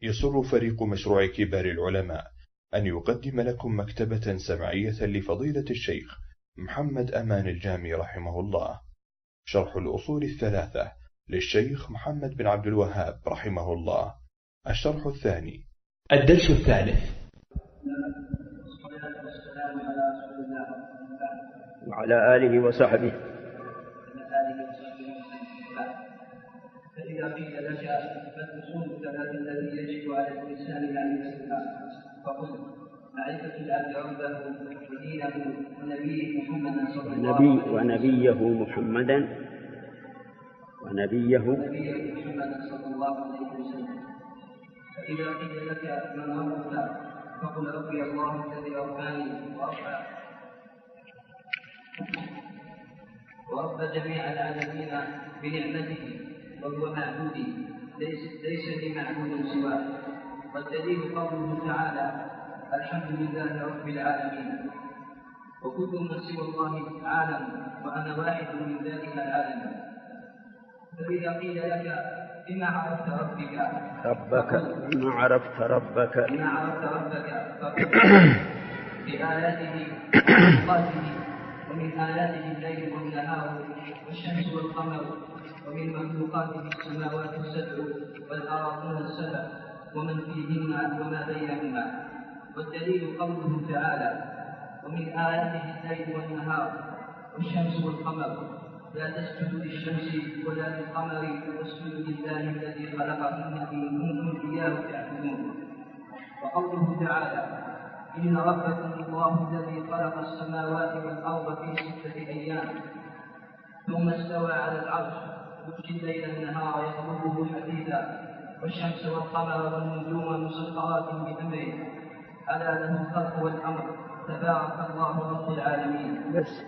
يسر فريق مشروع كبار العلماء أن يقدم لكم مكتبة سمعية لفضيلة الشيخ محمد أمان الجامي رحمه الله، شرح الأصول الثلاثة للشيخ محمد بن عبد الوهاب رحمه الله، الشرح الثاني. الدرس الثالث. وعلى آله وصحبه. فإذا قيل لك فالأصول الثلاث الذي يجب على الإنسان أن يسلكها، فقل معرفة العبد ربه ودينه ونبيه محمدا صلى الله عليه وسلم ونبيه محمدا صلى الله عليه وسلم. فإذا قيل لك من ربك فقل ربي الله الذي رباني ورب جميع العالمين بنعمته وهو معبودي ليس لي معبود سواه. والدليل قوله تعالى الحمد لله رب العالمين، وكل من سوى الله عالم وأنا واحد من ذلك العالم. فإذا قيل لك بما عرفت ربك فقل بآياته وصفاته، ومن آياته الليل والنهار والشمس والقمر، ومن مخلوقاته السماوات السبع والأراضين السبع ومن فيهن وما بينهما. والدليل قوله تعالى ومن آياته الليل والنهار والشمس والقمر لا تسجدوا للشمس ولا للقمر واسجدوا لله الذي خلقهن إن كنتم إياه تعبدون. وقوله تعالى إن ربكم الله الذي خلق السماوات والأرض في 6 أيام ثم استوى على العرش يغشي الليل النهار يطلبه حديثا والشمس والقمر والنجوم مسخرات بأمره ألا له الخلق والأمر تبارك الله رب العالمين. بس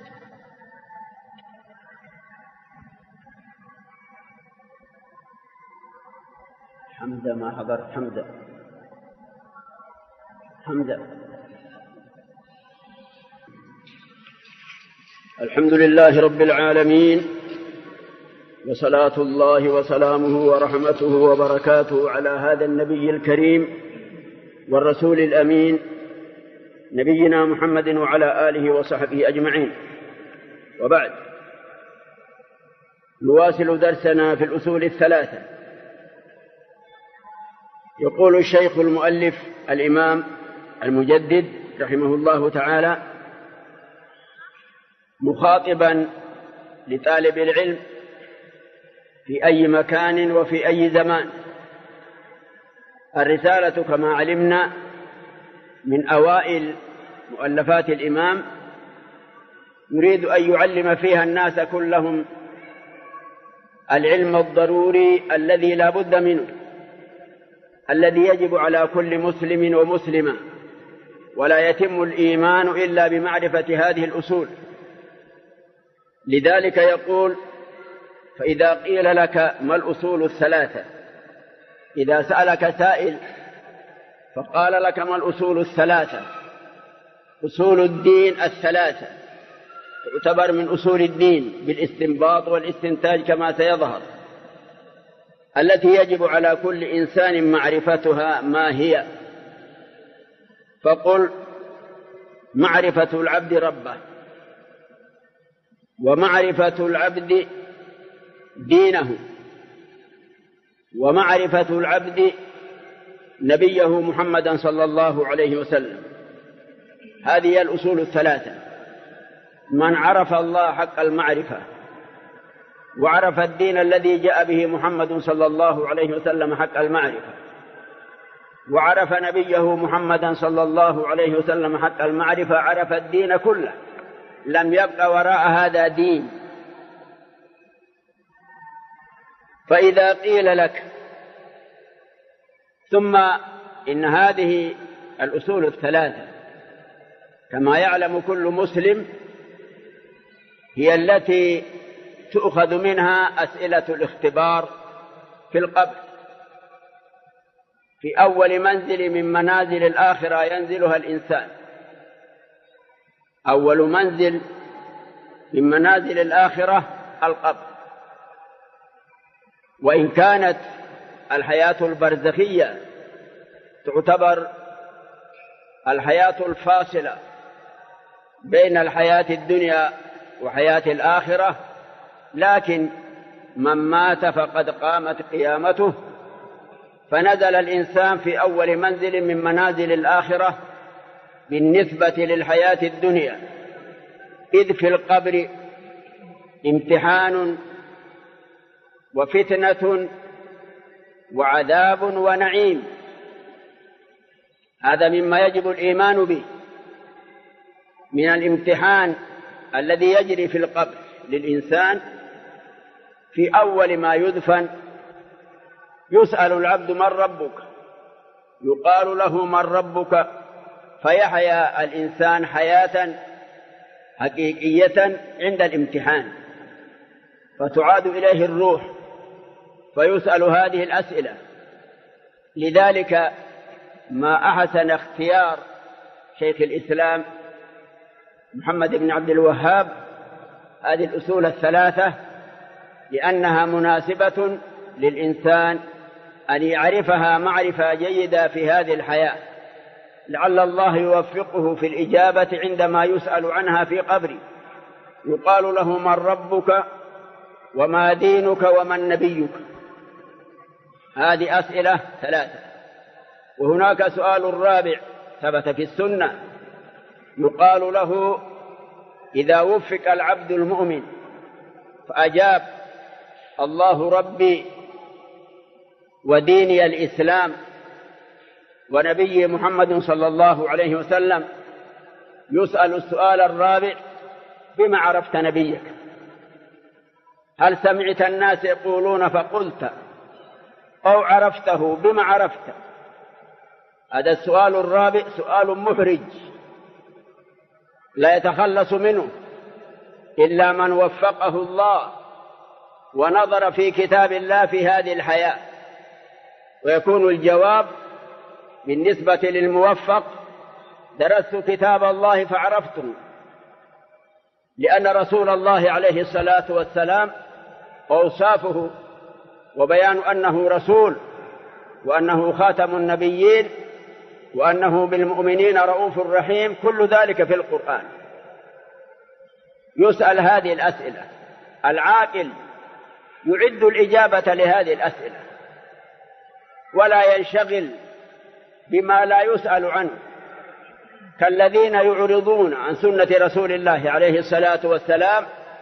حمد ما حضرت حمد. الحمد لله رب العالمين، وصلاة الله وسلامه ورحمته وبركاته على هذا النبي الكريم والرسول الأمين نبينا محمد وعلى آله وصحبه أجمعين. وبعد، نواصل درسنا في الأصول الثلاثة. يقول الشيخ المؤلف الإمام المجدد رحمه الله تعالى مخاطبا لطالب العلم في أي مكان وفي أي زمان: الرسالة كما علمنا من أوائل مؤلفات الإمام، يريد أن يعلم فيها الناس كلهم العلم الضروري الذي لا بد منه، الذي يجب على كل مسلم ومسلمة، ولا يتم الإيمان إلا بمعرفة هذه الأصول. لذلك يقول: فإذا قيل لك ما الأصول الثلاثة، إذا سألك سائل فقال لك ما الأصول الثلاثة، أصول الدين الثلاثة تعتبر من أصول الدين بالاستنباط والاستنتاج كما سيظهر، التي يجب على كل إنسان معرفتها ما هي. فقل معرفة العبد ربه، ومعرفة العبد دينه، ومعرفة العبد نبيه محمدا صلى الله عليه وسلم. هذه الأصول الثلاثة. من عرف الله حق المعرفة، وعرف الدين الذي جاء به محمد صلى الله عليه وسلم حق المعرفة، وعرف نبيه محمدا صلى الله عليه وسلم حق المعرفة، عرف الدين كله، لم يبق وراء هذا دين. فإذا قيل لك ثم إن هذه الأصول الثلاثة كما يعلم كل مسلم هي التي تؤخذ منها أسئلة الاختبار في القبر، في أول منزل من منازل الآخرة ينزلها الإنسان. أول منزل من منازل الآخرة القبر، وإن كانت الحياة البرزخية تعتبر الحياة الفاصلة بين الحياة الدنيا وحياة الآخرة، لكن من مات فقد قامت قيامته، فنزل الإنسان في أول منزل من منازل الآخرة بالنسبة للحياة الدنيا، إذ في القبر امتحان وفتنة وعذاب ونعيم. هذا مما يجب الإيمان به من الامتحان الذي يجري في القبر للإنسان. في أول ما يدفن يسأل العبد من ربك، يقال له من ربك، فيحيا الإنسان حياة حقيقية عند الامتحان، فتعاد إليه الروح فيسأل هذه الأسئلة. لذلك ما أحسن اختيار شيخ الإسلام محمد بن عبد الوهاب هذه الأصول الثلاثة، لأنها مناسبة للإنسان أن يعرفها معرفة جيدة في هذه الحياة، لعل الله يوفقه في الإجابة عندما يسأل عنها في قبره. يقال له من ربك وما دينك ومن نبيك. هذه أسئلة ثلاثة. وهناك سؤال رابع ثبت في السنة، يقال له إذا وفق العبد المؤمن فأجاب الله ربي وديني الإسلام ونبي محمد صلى الله عليه وسلم، يسأل السؤال الرابع: بما عرفت نبيك؟ هل سمعت الناس يقولون فقلت، أو عرفته بما عرفت؟ هذا السؤال الرابع سؤال محرج لا يتخلص منه إلا من وفقه الله ونظر في كتاب الله في هذه الحياة، ويكون الجواب بالنسبة للموفق: درست كتاب الله فعرفته، لأن رسول الله عليه الصلاة والسلام أوصافه وبيان أنه رسول وأنه خاتم النبيين وأنه بالمؤمنين رؤوف رحيم، كل ذلك في القرآن. يسأل هذه الأسئلة، العاقل يعد الإجابة لهذه الأسئلة ولا ينشغل بما لا يسأل عنه، كالذين يعرضون عن سنة رسول الله عليه الصلاة والسلام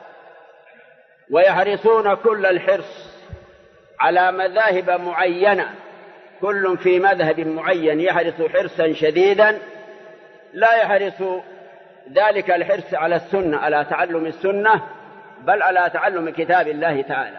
ويحرصون كل الحرص على مذاهب معينة، كل في مذهب معين يحرص حرصا شديدا، لا يحرص ذلك الحرص على السنة، على تعلم السنة، بل على تعلم كتاب الله تعالى.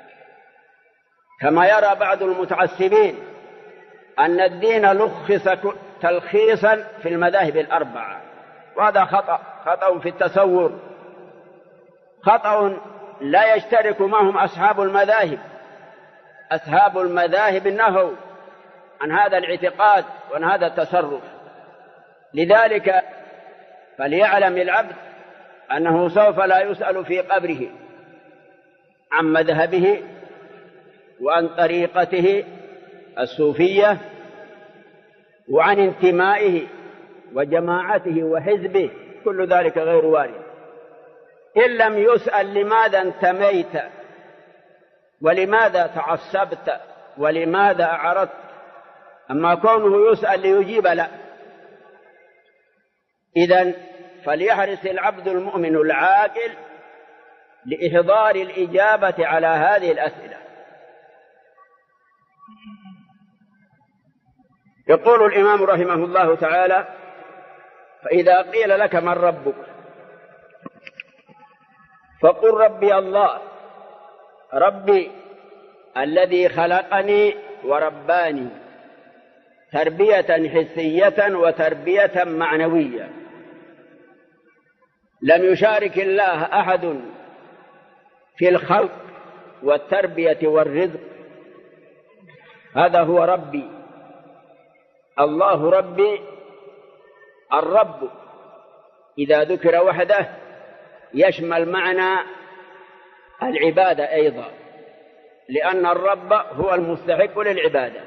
كما يرى بعض المتعصبين أن الدين لخص تلخيصا في المذاهب الأربعة، وهذا خطأ في التصور، خطأ لا يشترك معهم أصحاب المذاهب. أصحاب المذاهب نهوا عن هذا الاعتقاد وعن هذا التصرف. لذلك فليعلم العبد أنه سوف لا يسأل في قبره عن مذهبه وعن طريقته الصوفية وعن انتمائه وجماعته وحزبه، كل ذلك غير وارد. إن لم يسأل لماذا انتميت ولماذا تعصبت ولماذا أعرضت، أما كونه يسأل ليجيب لا. إذن فليحرص العبد المؤمن العاقل لإحضار الإجابة على هذه الأسئلة. يقول الإمام رحمه الله تعالى: فإذا قيل لك من ربك فقل ربي الله، ربي الذي خلقني ورباني تربية حسية وتربية معنوية، لم يشارك الله أحد في الخلق والتربية والرزق، هذا هو ربي. الله ربي. الرب إذا ذكر وحده يشمل معنى العبادة أيضا، لأن الرب هو المستحق للعبادة.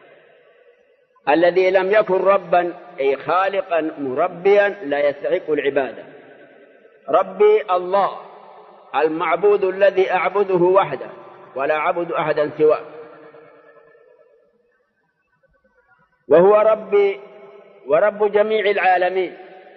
الذي لم يكن ربا أي خالقا مربيا لا يستحق العبادة. ربي الله المعبود الذي أعبده وحده ولا أعبد أحدا سواه، وهو ربي ورب جميع العالمين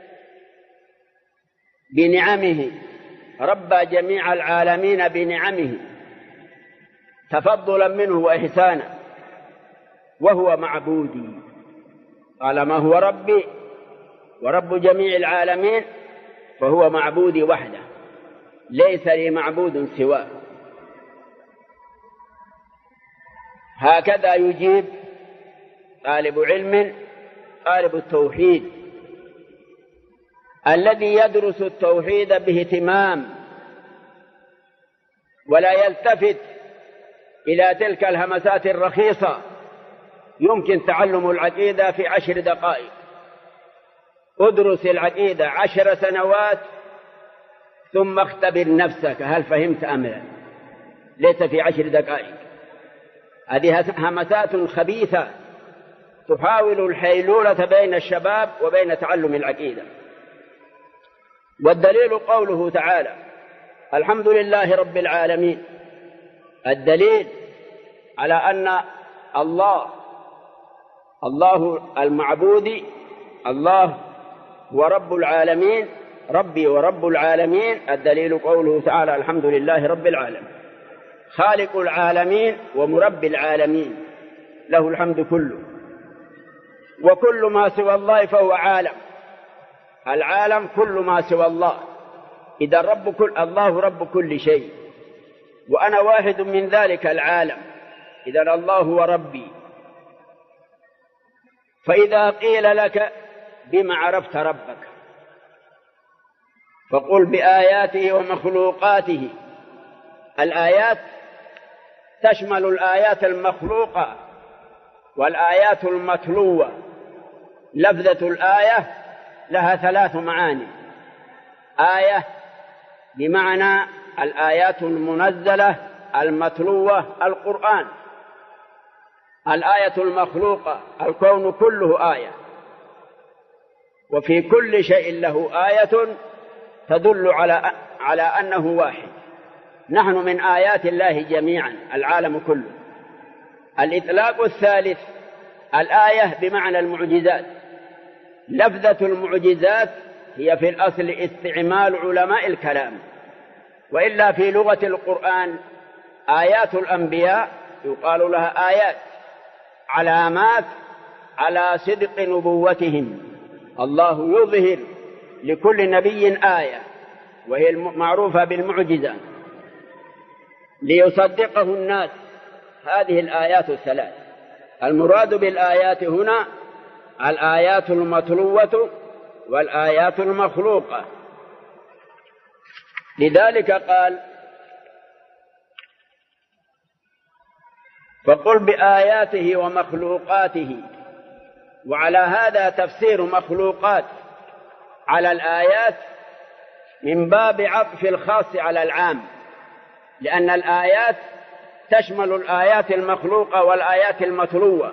بنعمه، ربى جميع العالمين بنعمه تفضلا منه وإحسانا، وهو معبودي. قال ما هو ربي ورب جميع العالمين فهو معبودي وحده، ليس لي معبود سواه. هكذا يجيب طالب علم طالب التوحيد الذي يدرس التوحيد باهتمام ولا يلتفت إلى تلك الهمسات الرخيصة. يمكن تعلم العقيدة في 10 دقائق. ادرس العقيدة 10 سنوات ثم اختبر نفسك هل فهمت أم لا. ليس في 10 دقائق. هذه همسات خبيثة تحاول الحيلولة بين الشباب وبين تعلم العقيدة. والدليل قوله تعالى الحمد لله رب العالمين. الدليل على أن الله المعبود، الله هو رب العالمين، ربي ورب العالمين. الدليل قوله تعالى الحمد لله رب العالمين، خالق العالمين ومربي العالمين، له الحمد كله. وكل ما سوى الله فهو عالم. العالم كل ما سوى الله. إذا الله رب كل شيء وأنا واحد من ذلك العالم، إذا الله هو ربي. فإذا قيل لك بما عرفت ربك فقل بآياته ومخلوقاته. الآيات تشمل الآيات المخلوقة والآيات المتلوة. لفظة الآية لها 3 معاني. آية بمعنى الآيات المنزلة المتلوة القرآن. الآية المخلوقة الكون كله آية، وفي كل شيء له آية تدل على أنه واحد. نحن من آيات الله جميعا، العالم كله. الإطلاق الثالث الآية بمعنى المعجزات. لفظة المعجزات هي في الأصل استعمال علماء الكلام، وإلا في لغة القرآن آيات الأنبياء يقال لها آيات، علامات على صدق نبوتهم. الله يظهر لكل نبي آية وهي معروفة بالمعجزة ليصدقه الناس. هذه الآيات الثلاث. المراد بالآيات هنا الآيات المتلوة والآيات المخلوقة. لذلك قال فقل بآياته ومخلوقاته. وعلى هذا تفسير مخلوقات على الآيات من باب عطف الخاص على العام، لأن الآيات تشمل الآيات المخلوقة والآيات المتلوة،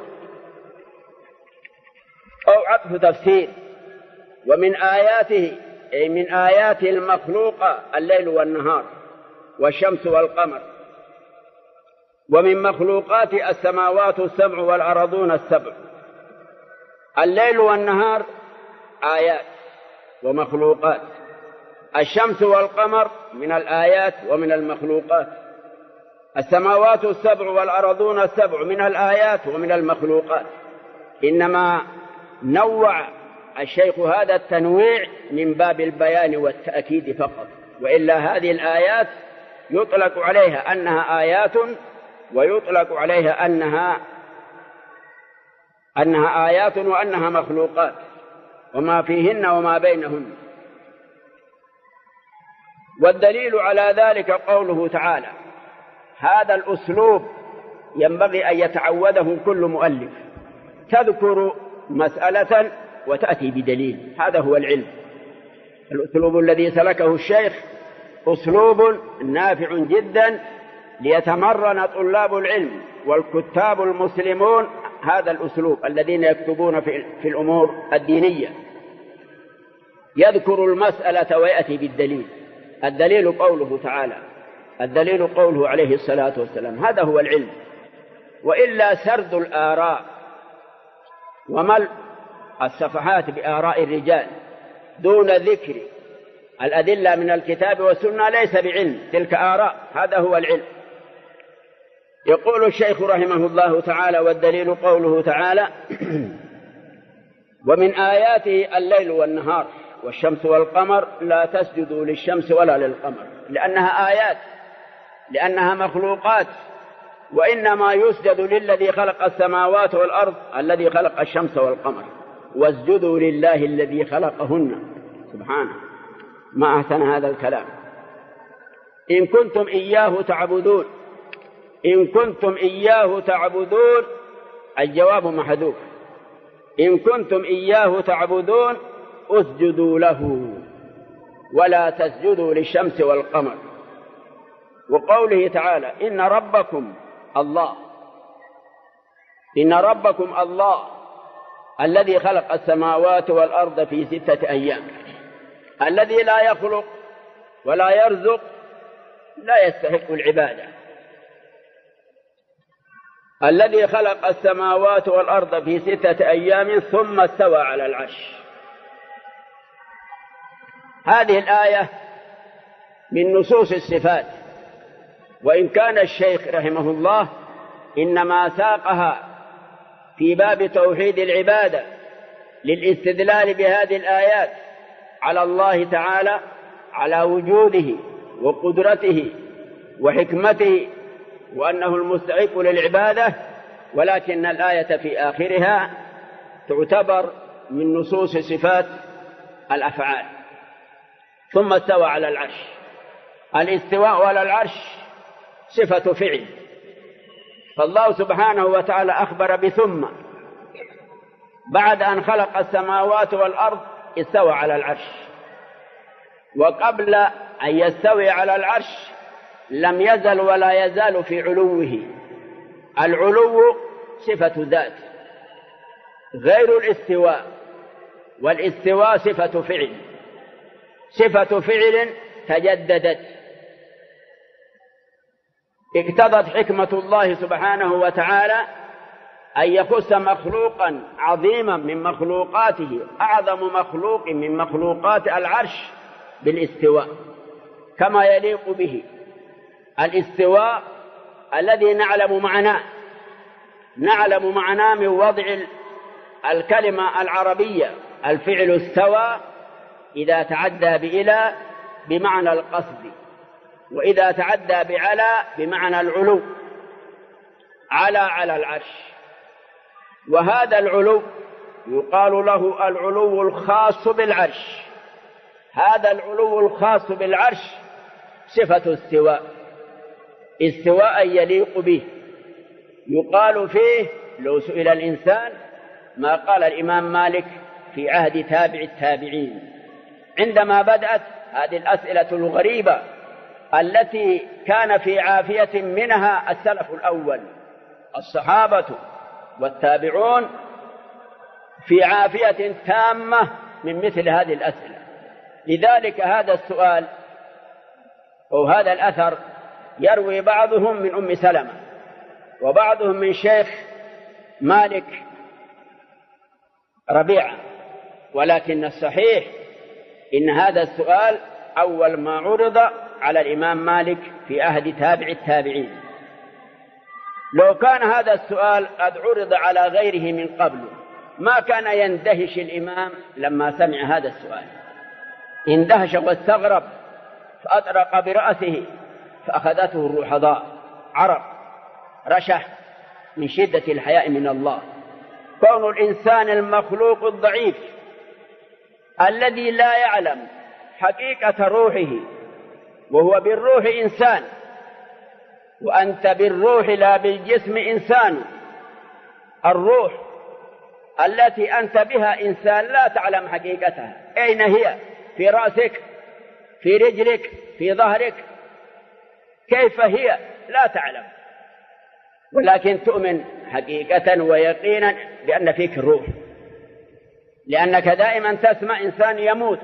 أو عطف تفسير. ومن آياته أي من آيات المخلوقة الليل والنهار والشمس والقمر. ومن مخلوقات السماوات السبع والأرضون السبع. الليل والنهار آيات ومخلوقات. الشمس والقمر من الآيات ومن المخلوقات. السماوات السبع والأرضون السبع من الآيات ومن المخلوقات. إنما نوع الشيخ هذا التنويع من باب البيان والتأكيد فقط، وإلا هذه الآيات يطلق عليها أنها آيات ويطلق عليها أنها آيات وأنها مخلوقات، وما فيهن وما بينهن. والدليل على ذلك قوله تعالى. هذا الأسلوب ينبغي أن يتعوده كل مؤلف، تذكر مسألة وتأتي بدليل. هذا هو العلم. الأسلوب الذي سلكه الشيخ أسلوب نافع جدا ليتمرن طلاب العلم والكتاب المسلمون هذا الأسلوب، الذين يكتبون في الأمور الدينية، يذكر المسألة ويأتي بالدليل. الدليل قوله تعالى، الدليل قوله عليه الصلاة والسلام، هذا هو العلم. وإلا سرد الآراء وملء الصفحات بآراء الرجال دون ذكر الأدلة من الكتاب والسنة ليس بعلم، تلك آراء، هذا هو العلم. يقول الشيخ رحمه الله تعالى: والدليل قوله تعالى: ومن آياته الليل والنهار والشمس والقمر لا تسجدوا للشمس ولا للقمر، لأنها آيات، لأنها مخلوقات، وإنما يسجد للذي خلق السماوات والأرض الذي خلق الشمس والقمر، واسجدوا لله الذي خلقهن. سبحانه، ما أحسن هذا الكلام. إن كنتم إياه تعبدون، إن كنتم إياه تعبدون، الجواب محذوف. إن كنتم إياه تعبدون اسجدوا له ولا تسجدوا للشمس والقمر. وقوله تعالى: إن ربكم الله، إن ربكم الله الذي خلق السماوات والأرض في 6 أيام. الذي لا يخلق ولا يرزق لا يستحق العبادة. الذي خلق السماوات والأرض في 6 أيام ثم استوى على العرش. هذه الآية من نصوص الصفات، وإن كان الشيخ رحمه الله إنما ساقها في باب توحيد العبادة للاستدلال بهذه الآيات على الله تعالى، على وجوده وقدرته وحكمته وأنه المستحق للعبادة، ولكن الآية في آخرها تعتبر من نصوص صفات الأفعال. ثم استوى على العرش. الاستواء على العرش صفة فعل، فالله سبحانه وتعالى أخبر بثم، بعد أن خلق السماوات والأرض استوى على العرش، وقبل أن يستوي على العرش لم يزل ولا يزال في علوه. العلو صفة ذات غير الاستواء، والاستواء صفة فعل، صفة فعل تجددت. اقتضت حكمة الله سبحانه وتعالى أن يخص مخلوقا عظيما من مخلوقاته، أعظم مخلوق من مخلوقات العرش، بالاستواء كما يليق به. الاستواء الذي نعلم معناه من وضع الكلمة العربية. الفعل استوى إذا تعدى بإلى بمعنى القصد، وإذا تعدى بعلى بمعنى العلو. على العرش، وهذا العلو يقال له العلو الخاص بالعرش. هذا العلو الخاص بالعرش صفة استواء، استواء يليق به. يقال فيه لو سئل الإنسان ما قال الإمام مالك في عهد تابع التابعين عندما بدأت هذه الأسئلة الغريبة التي كان في عافية منها السلف الأول، الصحابة والتابعون في عافية تامة من مثل هذه الأسئلة. لذلك هذا السؤال أو هذا الأثر يروي بعضهم من أم سلمة وبعضهم من شيخ مالك ربيعة، ولكن الصحيح إن هذا السؤال أول ما عرض على الإمام مالك في عهد تابع التابعين. لو كان هذا السؤال قد عرض على غيره من قبل ما كان يندهش الإمام لما سمع هذا السؤال، اندهش واستغرب فأطرق برأسه فأخذته الرحضاء، عرق رشح من شدة الحياء من الله. كون الإنسان المخلوق الضعيف الذي لا يعلم حقيقة روحه، وهو بالروح إنسان، وأنت بالروح لا بالجسم إنسان. الروح التي أنت بها إنسان لا تعلم حقيقتها، أين هي؟ في رأسك، في رجلك، في ظهرك، كيف هي؟ لا تعلم، ولكن تؤمن حقيقة ويقينا بأن فيك الروح، لأنك دائما تسمع إنسان يموت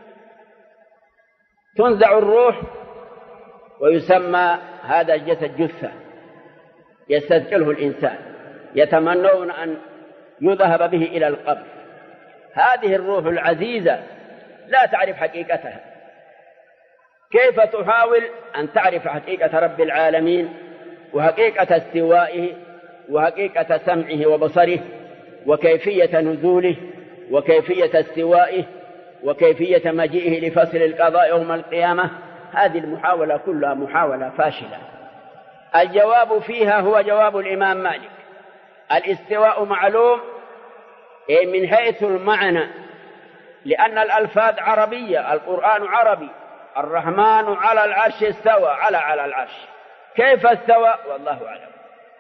تنزع الروح ويسمى هذا الجسد جثة يستثقله الإنسان، يتمنون أن يذهب به إلى القبر. هذه الروح العزيزة لا تعرف حقيقتها، كيف تحاول أن تعرف حقيقة رب العالمين وحقيقة استوائه وحقيقة سمعه وبصره وكيفية نزوله وكيفية استوائه وكيفية مجيئه لفصل القضاء يوم القيامة؟ هذه المحاولة كلها محاولة فاشلة. الجواب فيها هو جواب الإمام مالك: الاستواء معلوم من حيث المعنى، لأن الألفاظ عربية، القرآن عربي. الرحمن على العرش استوى، على العرش، كيف استوى والله أعلم.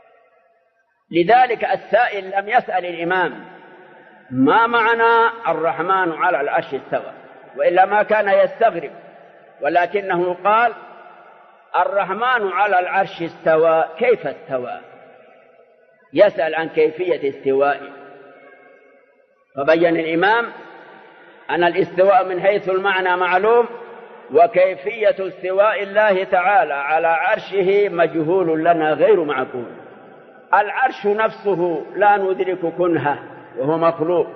لذلك السائل لم يسأل الإمام ما معنى الرحمن على العرش استوى، وإلا ما كان يستغرب، ولكنه قال الرحمن على العرش استوى، كيف استوى؟ يسأل عن كيفية استوائه. فبين الإمام أن الاستواء من حيث المعنى معلوم، وكيفية استواء الله تعالى على عرشه مجهول لنا غير معقول. العرش نفسه لا ندرك كنهه وهو مخلوق،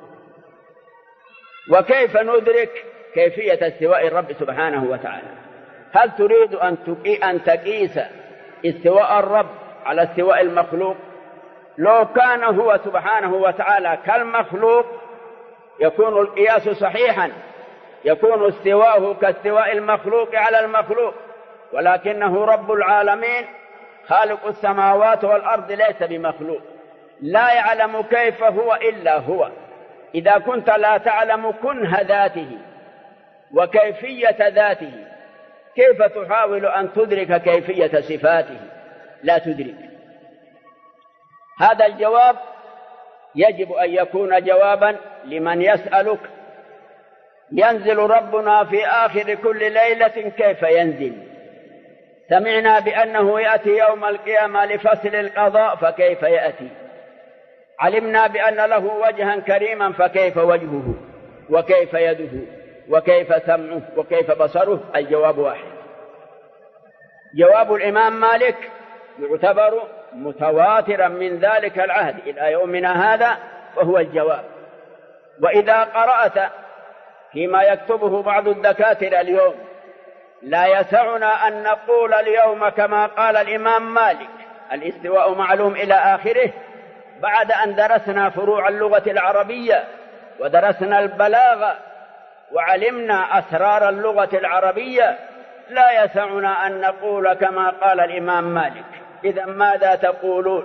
وكيف ندرك كيفية استواء الرب سبحانه وتعالى؟ هل تريد أن تقيس استواء الرب على استواء المخلوق؟ لو كان هو سبحانه وتعالى كالمخلوق يكون القياس صحيحا، يكون استواءه كاستواء المخلوق على المخلوق، ولكنه رب العالمين خالق السماوات والأرض ليس بمخلوق، لا يعلم كيف هو إلا هو. إذا كنت لا تعلم كنه ذاته وكيفية ذاته، كيف تحاول أن تدرك كيفية صفاته؟ لا تدرك. هذا الجواب يجب أن يكون جوابا لمن يسألك: ينزل ربنا في آخر كل ليلة، كيف ينزل؟ سمعنا بأنه يأتي يوم القيامة لفصل القضاء، فكيف يأتي؟ علمنا بأن له وجها كريما، فكيف وجهه وكيف يده وكيف سمعه وكيف بصره؟ الجواب واحد. جواب الإمام مالك يعتبر متواترا من ذلك العهد إلى يومنا هذا، فهو الجواب. وإذا قرأت فيما يكتبه بعض الدكاترة اليوم: لا يسعنا أن نقول اليوم كما قال الإمام مالك الاستواء معلوم إلى آخره، بعد أن درسنا فروع اللغة العربية ودرسنا البلاغة وعلمنا أسرار اللغة العربية، لا يسعنا أن نقول كما قال الإمام مالك. إذا ماذا تقولون؟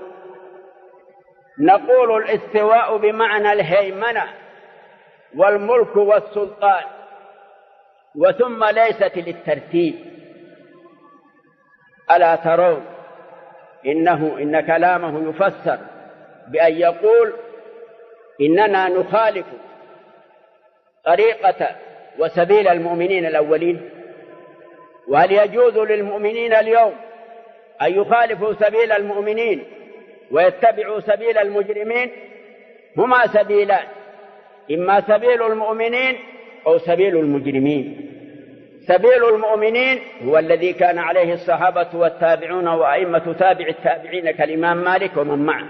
نقول الاستواء بمعنى الهيمنة والملك والسلطان، وثم ليست للترتيب. ألا ترون إن كلامه يفسر بأن يقول إننا نخالف طريقة وسبيل المؤمنين الأولين؟ وهل يجوز للمؤمنين اليوم أن يخالفوا سبيل المؤمنين ويتبعوا سبيل المجرمين؟ هما سبيلان: إما سبيل المؤمنين أو سبيل المجرمين. سبيل المؤمنين هو الذي كان عليه الصحابة والتابعون وأئمة تابع التابعين كالإمام مالك ومن معه.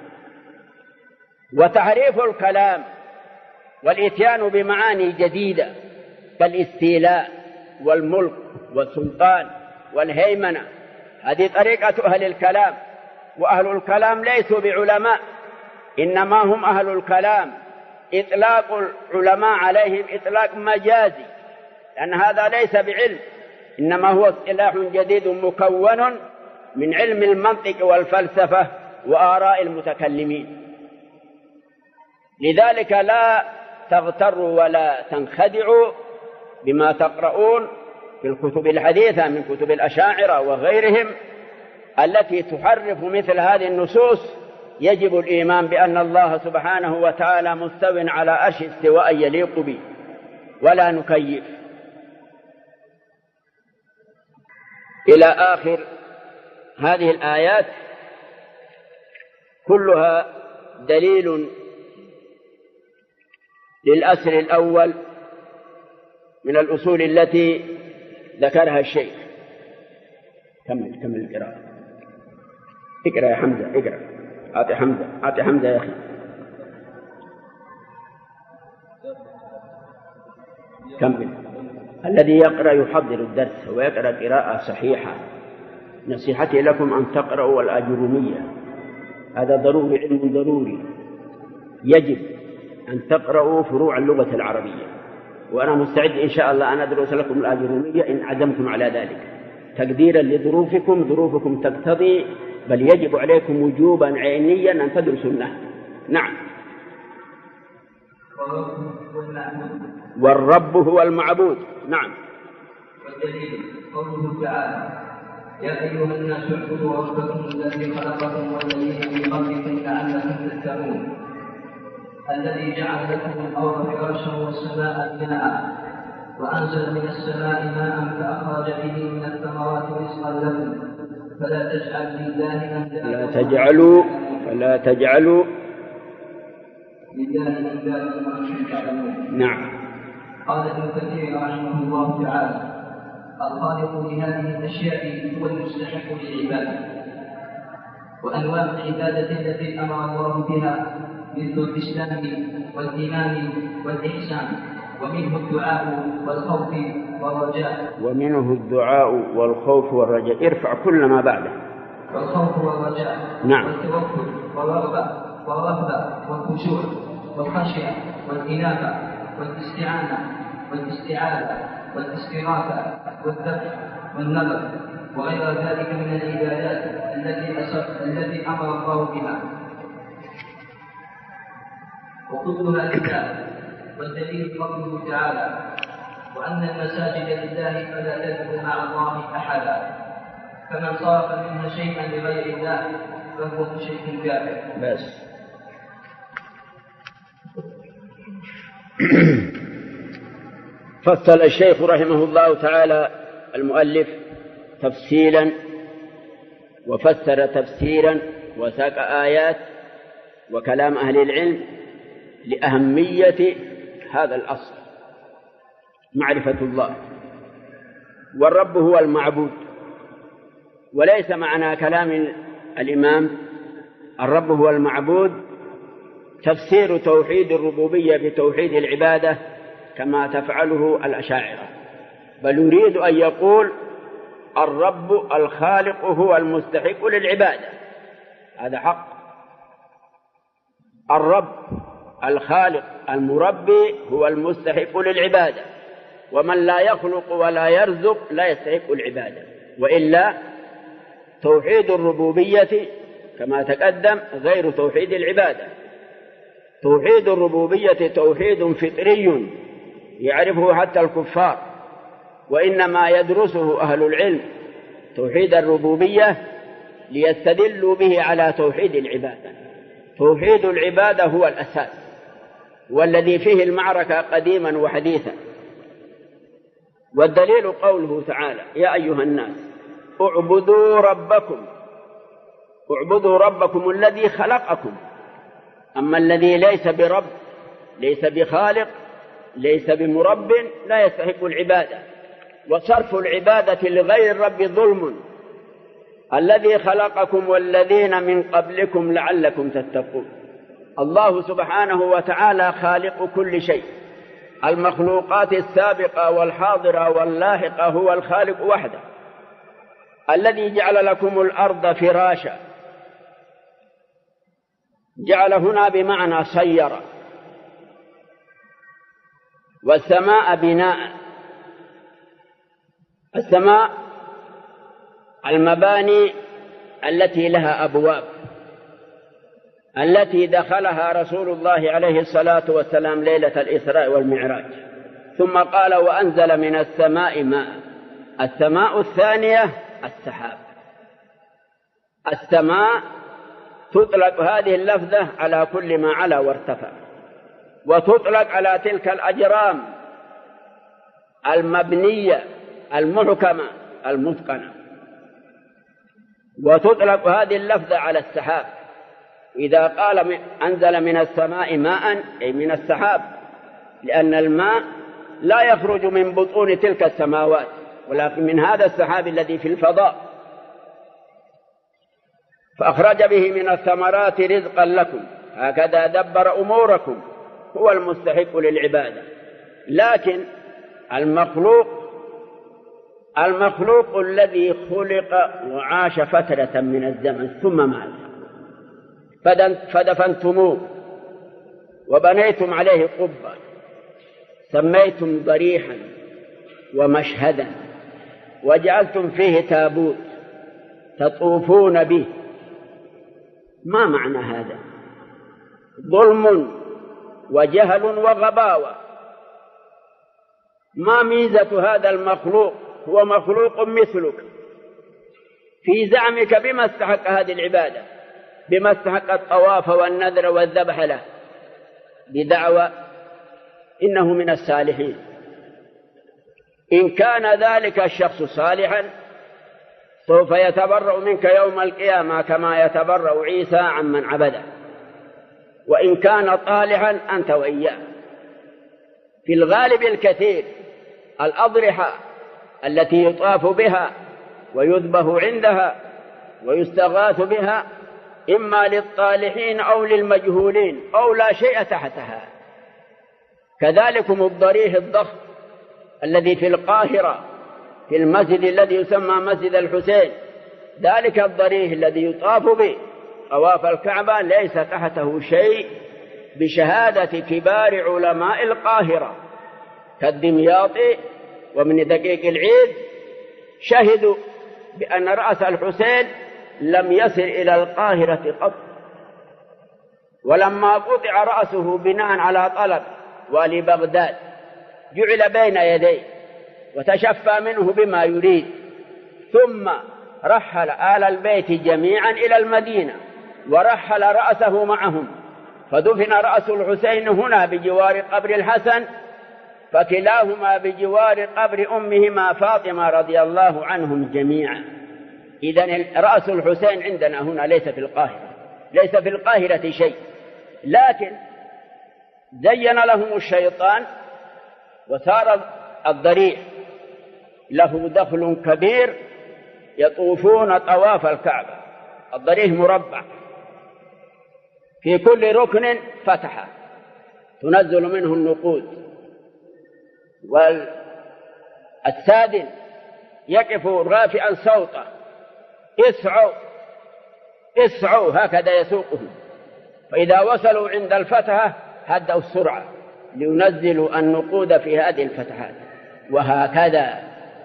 وتحريف الكلام والإتيان بمعاني جديدة كالاستيلاء والملك والسلطان والهيمنة، هذه طريقة أهل الكلام. وأهل الكلام ليسوا بعلماء، إنما هم أهل الكلام إطلاق العلماء عليهم إطلاق مجازي، لأن هذا ليس بعلم، إنما هو اصطلاح جديد مكون من علم المنطق والفلسفة وآراء المتكلمين. لذلك لا تغتروا ولا تنخدعوا بما تقرؤون في الكتب الحديثة من كتب الأشاعرة وغيرهم التي تحرف مثل هذه النصوص. يجب الإيمان بأن الله سبحانه وتعالى مستو على عرش استواء يليق به، ولا نكيف. إلى آخر هذه الآيات كلها دليل للأصل الأول من الأصول التي ذكرها الشيخ. كمل القراءة. اقرأ يا حمزة، اقرأ. أعطي حمزة يا أخي. كمل. الذي يقرأ يحضر الدرس ويقرأ قراءة صحيحة. نصيحتي لكم أن تقرأوا الآجرومية، هذا ضروري، علم ضروري، يجب أن تقرأوا فروع اللغة العربية، وأنا مستعد إن شاء الله أن أدرس لكم الآجرومية إن عزمتم على ذلك، تقديرا لظروفكم، ظروفكم تقتضي، بل يجب عليكم وجوبا عينيا أن تدرسوا النحو. نعم. والرب هو المعبود. نعم. والدليل قوله تعالى: يا أيها الناس اعبدوا ربكم الذي خلقكم والذين من قبلكم لعلكم تتقون، الذي جعل لكم الأرض فراشا والسماء بناء وأنزل من السماء ماء فأخرج به من الثمرات رزقا لكم فلا تجعلوا لله أندادا فلا تجعلوا لله أندادا وأنتم تعلمون. نعم. قال ابن كثير رحمه الله تعالى: الخالق لهذه الأشياء هو المستحق للعبادة، وأنواع العبادة التي أمر الله بها مثل الإسلام والإيمان والإحسان، ومنه الدعاء والخوف والرجاء. ارفع كل ما بعده. والخوف والرجاء. نعم. والتوكل والرغبة والخشوع والخشية والإنابة والاستعانة والاستعاذة والاستغاثة والذبح والنذر وغير ذلك من العبادات التي أمر الله بها، وكلها لله. والدليل قوله تعالى: وأن المساجد لله فلا تدعوا مع الله أحدا، فمن صرف منها شيئا لغير الله فهو مشرك كافر. بس. فصل الشيخ رحمه الله تعالى المؤلف تفصيلا، وفسر تفسيرا، وساق آيات وكلام أهل العلم لأهمية هذا الأصل، معرفة الله. والرب هو المعبود، وليس معنى كلام الإمام الرب هو المعبود تفسير توحيد الربوبية بتوحيد العبادة كما تفعله الأشاعرة، بل يريد أن يقول الرب الخالق هو المستحق للعبادة. هذا حق. الرب الخالق المربي هو المستحق للعبادة، ومن لا يخلق ولا يرزق لا يستحق العبادة. وإلا توحيد الربوبية كما تقدم غير توحيد العبادة. توحيد الربوبية توحيد فطري يعرفه حتى الكفار، وإنما يدرسه أهل العلم توحيد الربوبية ليستدلوا به على توحيد العبادة. توحيد العبادة هو الأساس، والذي فيه المعركة قديما وحديثا. والدليل قوله تعالى: يا أيها الناس اعبدوا ربكم الذي خلقكم. أما الذي ليس برب، ليس بخالق، ليس بمرب، لا يستحق العبادة. وصرف العبادة لغير الرب ظلم. الذي خلقكم والذين من قبلكم لعلكم تتقون. الله سبحانه وتعالى خالق كل شيء، المخلوقات السابقة والحاضرة واللاحقة هو الخالق وحده. الذي جعل لكم الأرض فراشا، جعل هنا بمعنى صير، والسماء بناء. السماء المباني التي لها أبواب، التي دخلها رسول الله عليه الصلاة والسلام ليلة الإسراء والمعراج، ثم قال: وأنزل من السماء ماء. السماء الثانية السحاب. السماء تطلق هذه اللفظة على كل ما علا وارتفع، وتطلق على تلك الأجرام المبنية المحكمة المتقنة. وتطلق هذه اللفظة على السحاب. إذا قال أنزل من السماء ماء أي من السحاب، لأن الماء لا يخرج من بطون تلك السماوات ولكن من هذا السحاب الذي في الفضاء. فأخرج به من الثمرات رزقا لكم هكذا دبر أموركم، هو المستحق للعبادة. لكن المخلوق الذي خلق وعاش فترة من الزمن ثم مات فدفنتموه وبنيتم عليه قبة سميتم ضريحا ومشهدا وجعلتم فيه تابوت تطوفون به، ما معنى هذا؟ ظلم وجهل وغباوة. ما ميزة هذا المخلوق؟ هو مخلوق مثلك في زعمك بما استحق هذه العبادة، بما استحق الطواف والنذر والذبح له، بدعوى إنه من الصالحين. إن كان ذلك الشخص صالحا سوف يتبرأ منك يوم القيامة كما يتبرأ عيسى عمن عبده، وإن كان طالحا أنت وإياه. في الغالب الكثير الأضرحة التي يطاف بها ويذبح عندها ويستغاث بها إما للطالحين أو للمجهولين أو لا شيء تحتها. كذلكم الضريح الضخم الذي في القاهرة في المسجد الذي يسمى مسجد الحسين، ذلك الضريح الذي يطاف به طواف الكعبة ليس تحته شيء بشهادة كبار علماء القاهرة كالدمياطي ومن دقيق العيد، شهدوا بأن رأس الحسين لم يصل إلى القاهرة قط، ولما قطع رأسه بناء على طلب والي بغداد جعل بين يديه وتشفى منه بما يريد، ثم رحل آل البيت جميعا إلى المدينة ورحل رأسه معهم، فدفن رأس الحسين هنا بجوار قبر الحسن، فكلاهما بجوار قبر أمهما فاطمة رضي الله عنهم جميعا. إذن رأس الحسين عندنا هنا ليس في القاهرة، ليس في القاهرة شيء، لكن زين لهم الشيطان وصار الضريح له دخل كبير، يطوفون طواف الكعبة. الضريح مربع في كل ركن فتحة تنزل منه النقود، والسادن يقف رافعا صوته اسعوا اسعوا هكذا يسوقهم، فإذا وصلوا عند الفتحة هدوا السرعة لينزلوا النقود في هذه الفتحات. وهكذا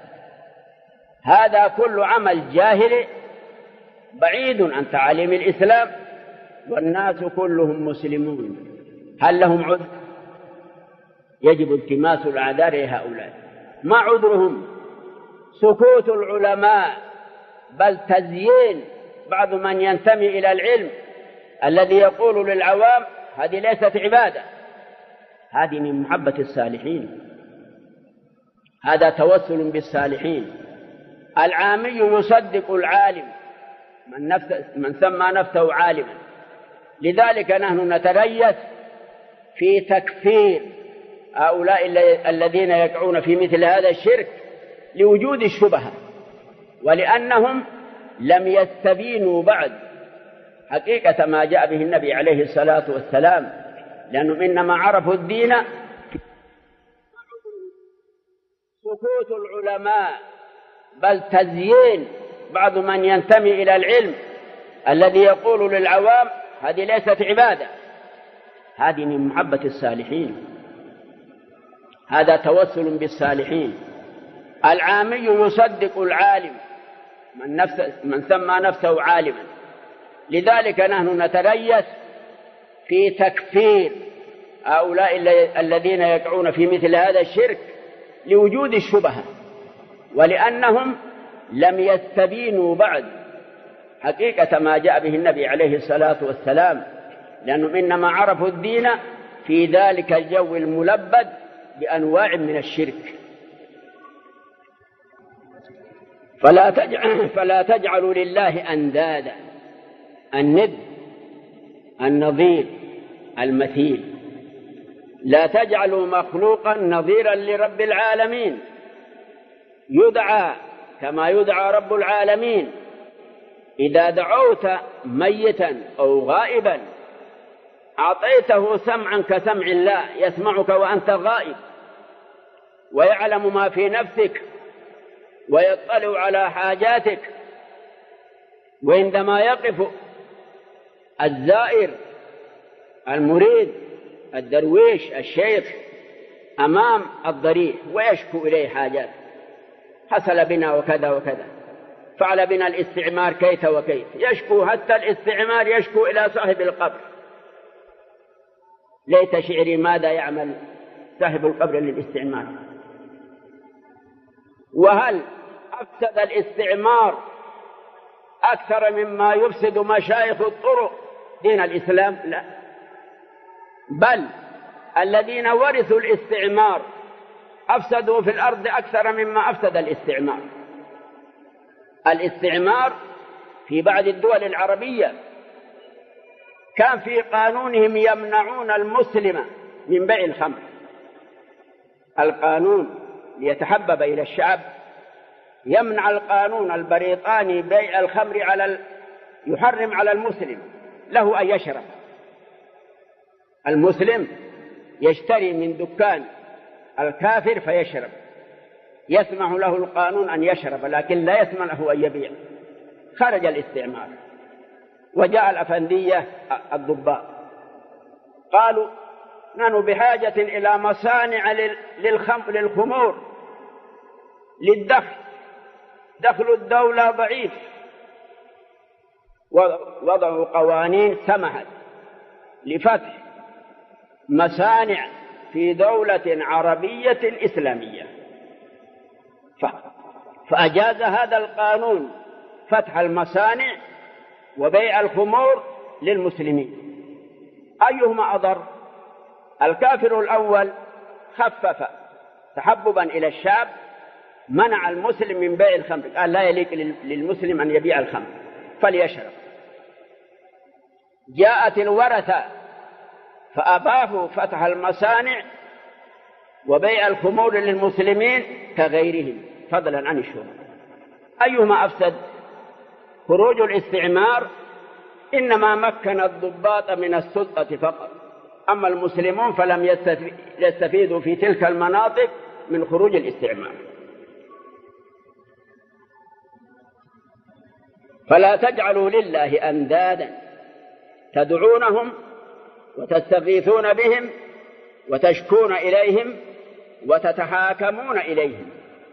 هذا كل عمل جاهلي بعيد عن تعاليم الإسلام، والناس كلهم مسلمون. هل لهم عذر؟ يجب التماس الأعذار لهؤلاء. ما عذرهم؟ سكوت العلماء، بل تزيين بعض من ينتمي إلى العلم الذي يقول للعوام هذه ليست عبادة، هذه من محبة الصالحين، هذا توسل بالصالحين. العامي يصدق العالم من سمى نفسه عالما. لذلك نحن نتريث في تكفير هؤلاء الذين يقعون في مثل هذا الشرك لوجود الشبهة، ولأنهم لم يستبينوا بعد حقيقة ما جاء به النبي عليه الصلاة والسلام، لأنهم إنما عرفوا الدين. سكوت العلماء، بل تزيين بعض من ينتمي إلى العلم الذي يقول للعوام هذه ليست عبادة، هذه من محبة الصالحين، هذا توسل بالصالحين. العامي يصدق العالم من سمى نفسه عالما. لذلك نحن نتريث في تكفير هؤلاء الذين يقعون في مثل هذا الشرك لوجود الشبهة، ولأنهم لم يستبينوا بعد حقيقة ما جاء به النبي عليه الصلاة والسلام، لأنهم إنما عرفوا الدين في ذلك الجو الملبد بأنواع من الشرك. فلا تجعلوا لله أندادا، الند النظير المثيل، لا تجعلوا مخلوقا نظيرا لرب العالمين يدعى كما يدعى رب العالمين. إذا دعوت ميتا أو غائبا أعطيته سمعا كسمع الله، يسمعك وأنت غائب ويعلم ما في نفسك ويطلع على حاجاتك. وعندما يقف الزائر المريد الدرويش الشيخ أمام الضريح ويشكو إليه حاجات، حصل بنا وكذا وكذا، فعل بنا الاستعمار كيت وكيت، يشكو حتى الاستعمار يشكو إلى صاحب القبر. ليت شعري ماذا يعمل صاحب القبر للاستعمار. وهل أفسد الاستعمار أكثر مما يفسد مشايخ الطرق دين الإسلام؟ لا، بل الذين ورثوا الاستعمار أفسدوا في الأرض أكثر مما أفسد الاستعمار. الاستعمار في بعض الدول العربية كان في قانونهم يمنعون المسلم من بيع الخمر. القانون ليتحبب إلى الشعب يمنع القانون البريطاني بيع الخمر يحرم على المسلم له أن يشرب. المسلم يشتري من دكان الكافر فيشرب، يسمح له القانون أن يشرب لكن لا يسمح له أن يبيع. خرج الاستعمار وجاء الأفندية الضباط قالوا نحن بحاجة إلى مصانع للخمور للدخل، دخل الدولة ضعيف. وضعوا قوانين سمحت لفتح مصانع في دولة عربية إسلامية، فأجاز هذا القانون فتح المصانع وبيع الخمور للمسلمين. أيهما أضر؟ الكافر الأول خفف تحببا إلى الشعب، منع المسلم من بيع الخمر، قال لا يليق للمسلم أن يبيع الخمر فليشرب. جاءت الورثة فأباحوا فتح المصانع وبيع الخمور للمسلمين كغيرهم فضلا عن الشرب. أيهما أفسد؟ خروج الاستعمار إنما مكن الضباط من السلطة فقط، أما المسلمون فلم يستفيدوا في تلك المناطق من خروج الاستعمار. فلا تجعلوا لله أندادا تدعونهم وتستغيثون بهم وتشكون إليهم وتتحاكمون إليهم.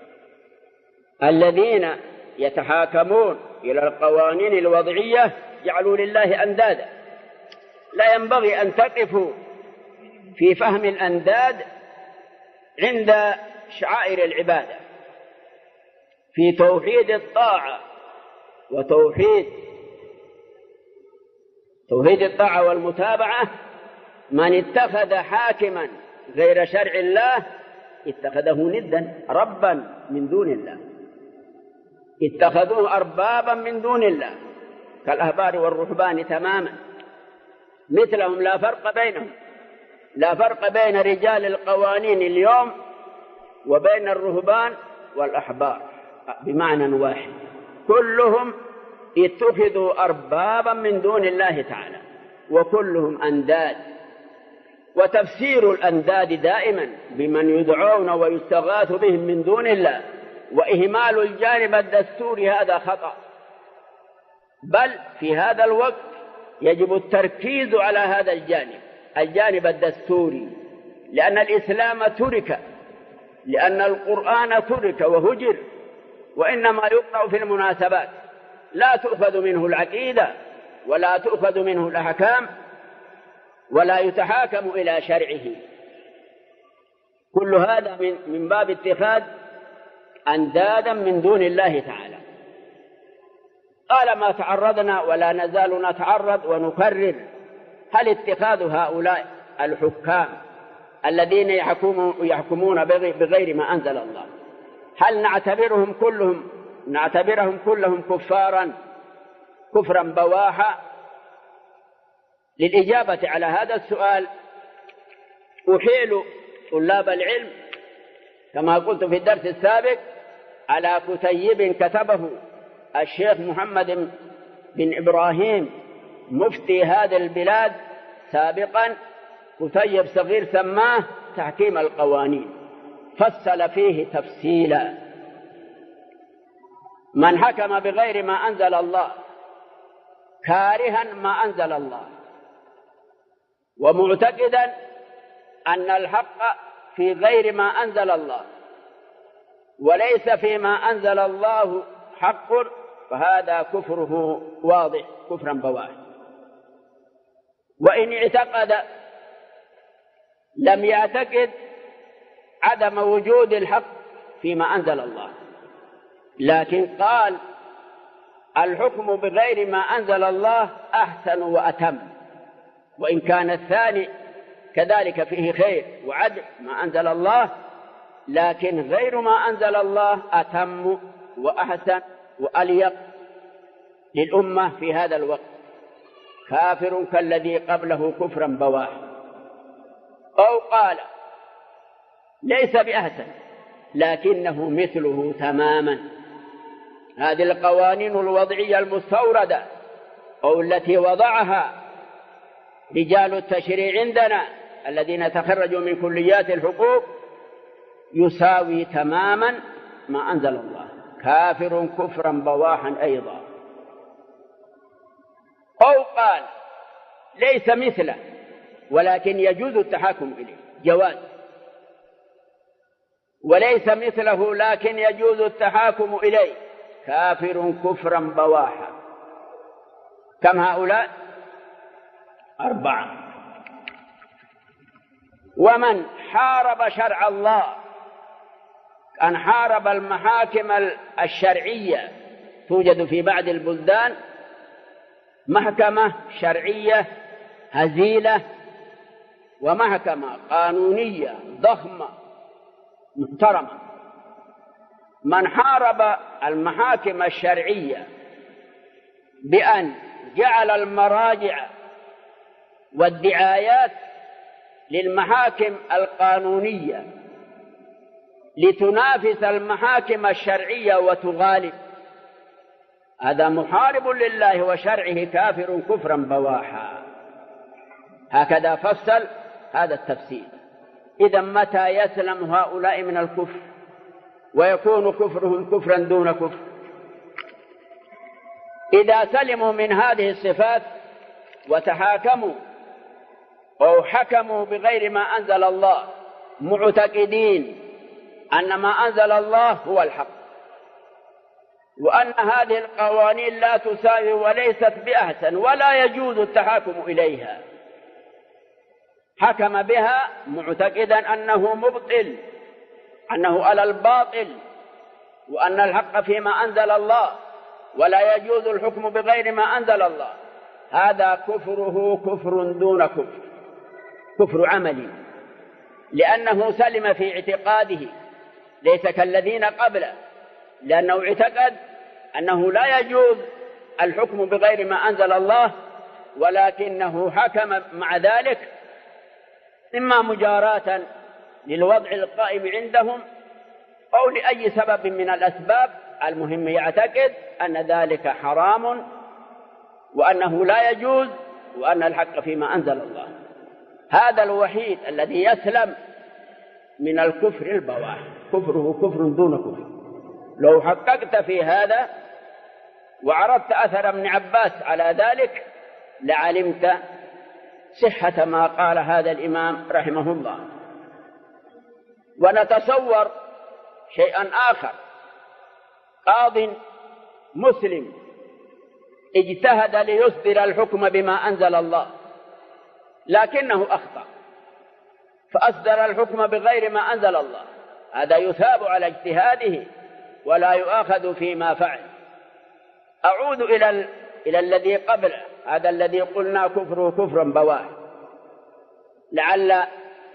الذين يتحاكمون إلى القوانين الوضعية جعلوا لله أندادا. لا ينبغي أن تقفوا في فهم الأنداد عند شعائر العبادة، في توحيد الطاعة وتوحيد الطاعة والمتابعة. من اتخذ حاكما غير شرع الله اتخذه ندا ربا من دون الله، اتخذوه أربابا من دون الله كالأحبار والرهبان تماما مثلهم، لا فرق بينهم، لا فرق بين رجال القوانين اليوم وبين الرهبان والأحبار بمعنى واحد، كلهم اتخذوا أربابا من دون الله تعالى وكلهم أنداد. وتفسير الأنداد دائما بمن يدعون ويستغاث بهم من دون الله وإهمال الجانب الدستوري هذا خطأ، بل في هذا الوقت يجب التركيز على هذا الجانب الدستوري، لأن الإسلام ترك، لأن القرآن ترك وهجر، وإنما يقرأ في المناسبات، لا تؤخذ منه العقيدة ولا تؤخذ منه الأحكام ولا يتحاكم إلى شرعه. كل هذا من باب اتخاذ أندادا من دون الله تعالى. طالما تعرضنا ولا نزال نتعرض ونكرر، هل اتخاذ هؤلاء الحكام الذين يحكمون بغير ما أنزل الله، هل نعتبرهم كلهم نعتبرهم كلهم كفارا كفرا بواحا؟ للإجابة على هذا السؤال أحيل طلاب العلم كما قلت في الدرس السابق على كتيب كتبه الشيخ محمد بن إبراهيم مفتي هذه البلاد سابقا، كتيب صغير سماه تحكيم القوانين، فصل فيه تفصيلا. من حكم بغير ما أنزل الله كارها ما أنزل الله ومعتقدا أن الحق في غير ما أنزل الله وليس فيما أنزل الله حق، فهذا كفره واضح كفرا بواحا. وإن اعتقد لم يعتقد عدم وجود الحق فيما أنزل الله، لكن قال الحكم بغير ما أنزل الله أحسن وأتم، وإن كان الثاني كذلك فيه خير وعدل ما أنزل الله، لكن غير ما أنزل الله أتم وأحسن وأليق للأمة في هذا الوقت. كافر كالذي قبله كفرا بواحا. أو قال ليس بأحسن لكنه مثله تماما. هذه القوانين الوضعية المستوردة أو التي وضعها رجال التشريع عندنا الذين تخرجوا من كليات الحقوق يساوي تماما ما أنزل الله، كافر كفرا بواحا أيضا. أو قال ليس مثله ولكن يجوز التحاكم إليه، جواز، وليس مثله لكن يجوز التحاكم إليه، كافر كفرا بواحا. كم هؤلاء؟ 4. ومن حارب شرع الله، أن حارب المحاكم الشرعية، توجد في بعض البلدان محكمة شرعية هزيلة ومحكمة قانونية ضخمة محترمة. من حارب المحاكم الشرعية بأن جعل المراجع والدعايات للمحاكم القانونية لتنافس المحاكم الشرعية وتغالب، هذا محارب لله وشرعه، كافر كفرا بواحا. هكذا فصل هذا التفسير. إذا متى يسلم هؤلاء من الكفر ويكون كفرهم كفرا دون كفر؟ إذا سلموا من هذه الصفات وتحاكموا أو حكموا بغير ما أنزل الله معتقدين أن ما أنزل الله هو الحق، وأن هذه القوانين لا تساوي وليست بأحسن ولا يجوز التحاكم إليها، حكم بها معتقدا أنه مبطل، أنه على الباطل، وأن الحق فيما أنزل الله ولا يجوز الحكم بغير ما أنزل الله، هذا كفره كفر دون كفر، كفر عملي، لأنه سلم في اعتقاده، ليس كالذين قبله، لأنه اعتقد أنه لا يجوز الحكم بغير ما أنزل الله، ولكنه حكم مع ذلك إما مجاراة للوضع القائم عندهم أو لأي سبب من الأسباب، المهم يعتقد أن ذلك حرام وأنه لا يجوز وأن الحق فيما أنزل الله. هذا الوحيد الذي يسلم من الكفر البواح، كفره كفر دون كفر. لو حققت في هذا وعرضت أثر ابن عباس على ذلك لعلمت صحة ما قال هذا الإمام رحمه الله. ونتصور شيئا آخر، قاض مسلم اجتهد ليصدر الحكم بما أنزل الله لكنه أخطأ فأصدر الحكم بغير ما أنزل الله، هذا يثاب على اجتهاده ولا يؤاخذ فيما فعل. أعود إلى الذي قبله، هذا الذي قلنا كفره كفرا بواح، لعل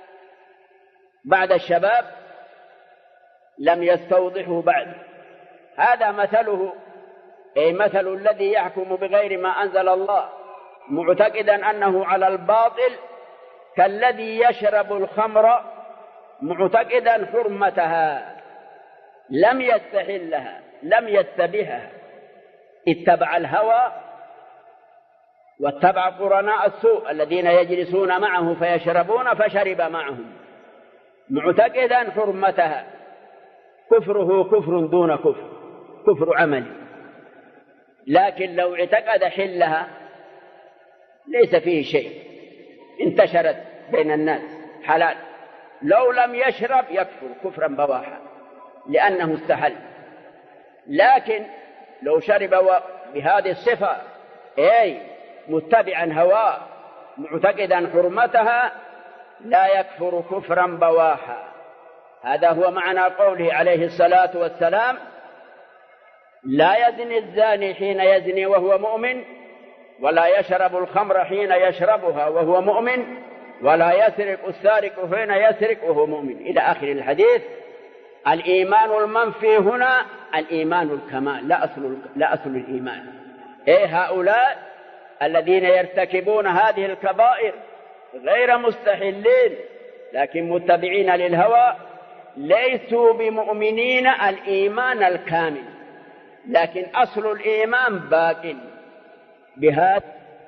بعد الشباب لم يستوضحوا بعد. هذا مثله، أي مثل الذي يحكم بغير ما أنزل الله معتقدا أنه على الباطل كالذي يشرب الخمر معتقدا حرمتها، لم يستحلها لم يتبعها، اتبع الهوى واتبع قرناء السوء الذين يجلسون معه فيشربون فشرب معهم معتقدا حرمتها. كفره كفر دون كفر، كفر عملي. لكن لو اعتقد حلها ليس فيه شيء، انتشرت بين الناس حلال، لو لم يشرب يكفر كفرا بواحا لأنه استحل. لكن لو شرب بهذه الصفة أي متبعا هواه معتقدا حرمتها لا يكفر كفرا بواحا. هذا هو معنى قوله عليه الصلاة والسلام: لا يزني الزاني حين يزني وهو مؤمن، ولا يشرب الخمر حين يشربها وهو مؤمن، ولا يسرق السارق حين يسرق وهو مؤمن، إلى آخر الحديث. الإيمان المنفي هنا الإيمان الكمال، لا أصل الإيمان. هؤلاء الذين يرتكبون هذه الكبائر غير مستحلين لكن متبعين للهوى ليسوا بمؤمنين الإيمان الكامل، لكن أصل الإيمان باق. بهذا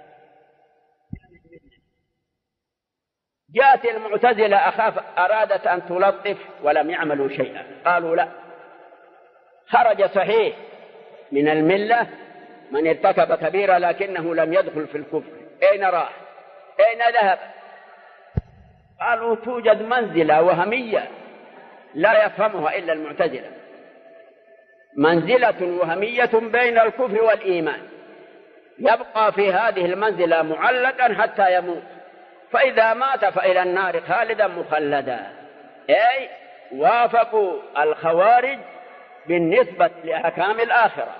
جاءت المعتزلة أرادت أن تلطف ولم يعملوا شيئا، قالوا لا، خرج صحيح من الملة من ارتكب كبيرة لكنه لم يدخل في الكفر. أين راح؟ أين ذهب؟ قالوا توجد منزلة وهمية لا يفهمها إلا المعتزلة، منزلة وهمية بين الكفر والإيمان، يبقى في هذه المنزلة معلقا حتى يموت، فإذا مات فإلى النار خالدا مخلدا. أي وافقوا الخوارج بالنسبة لأحكام الآخرة،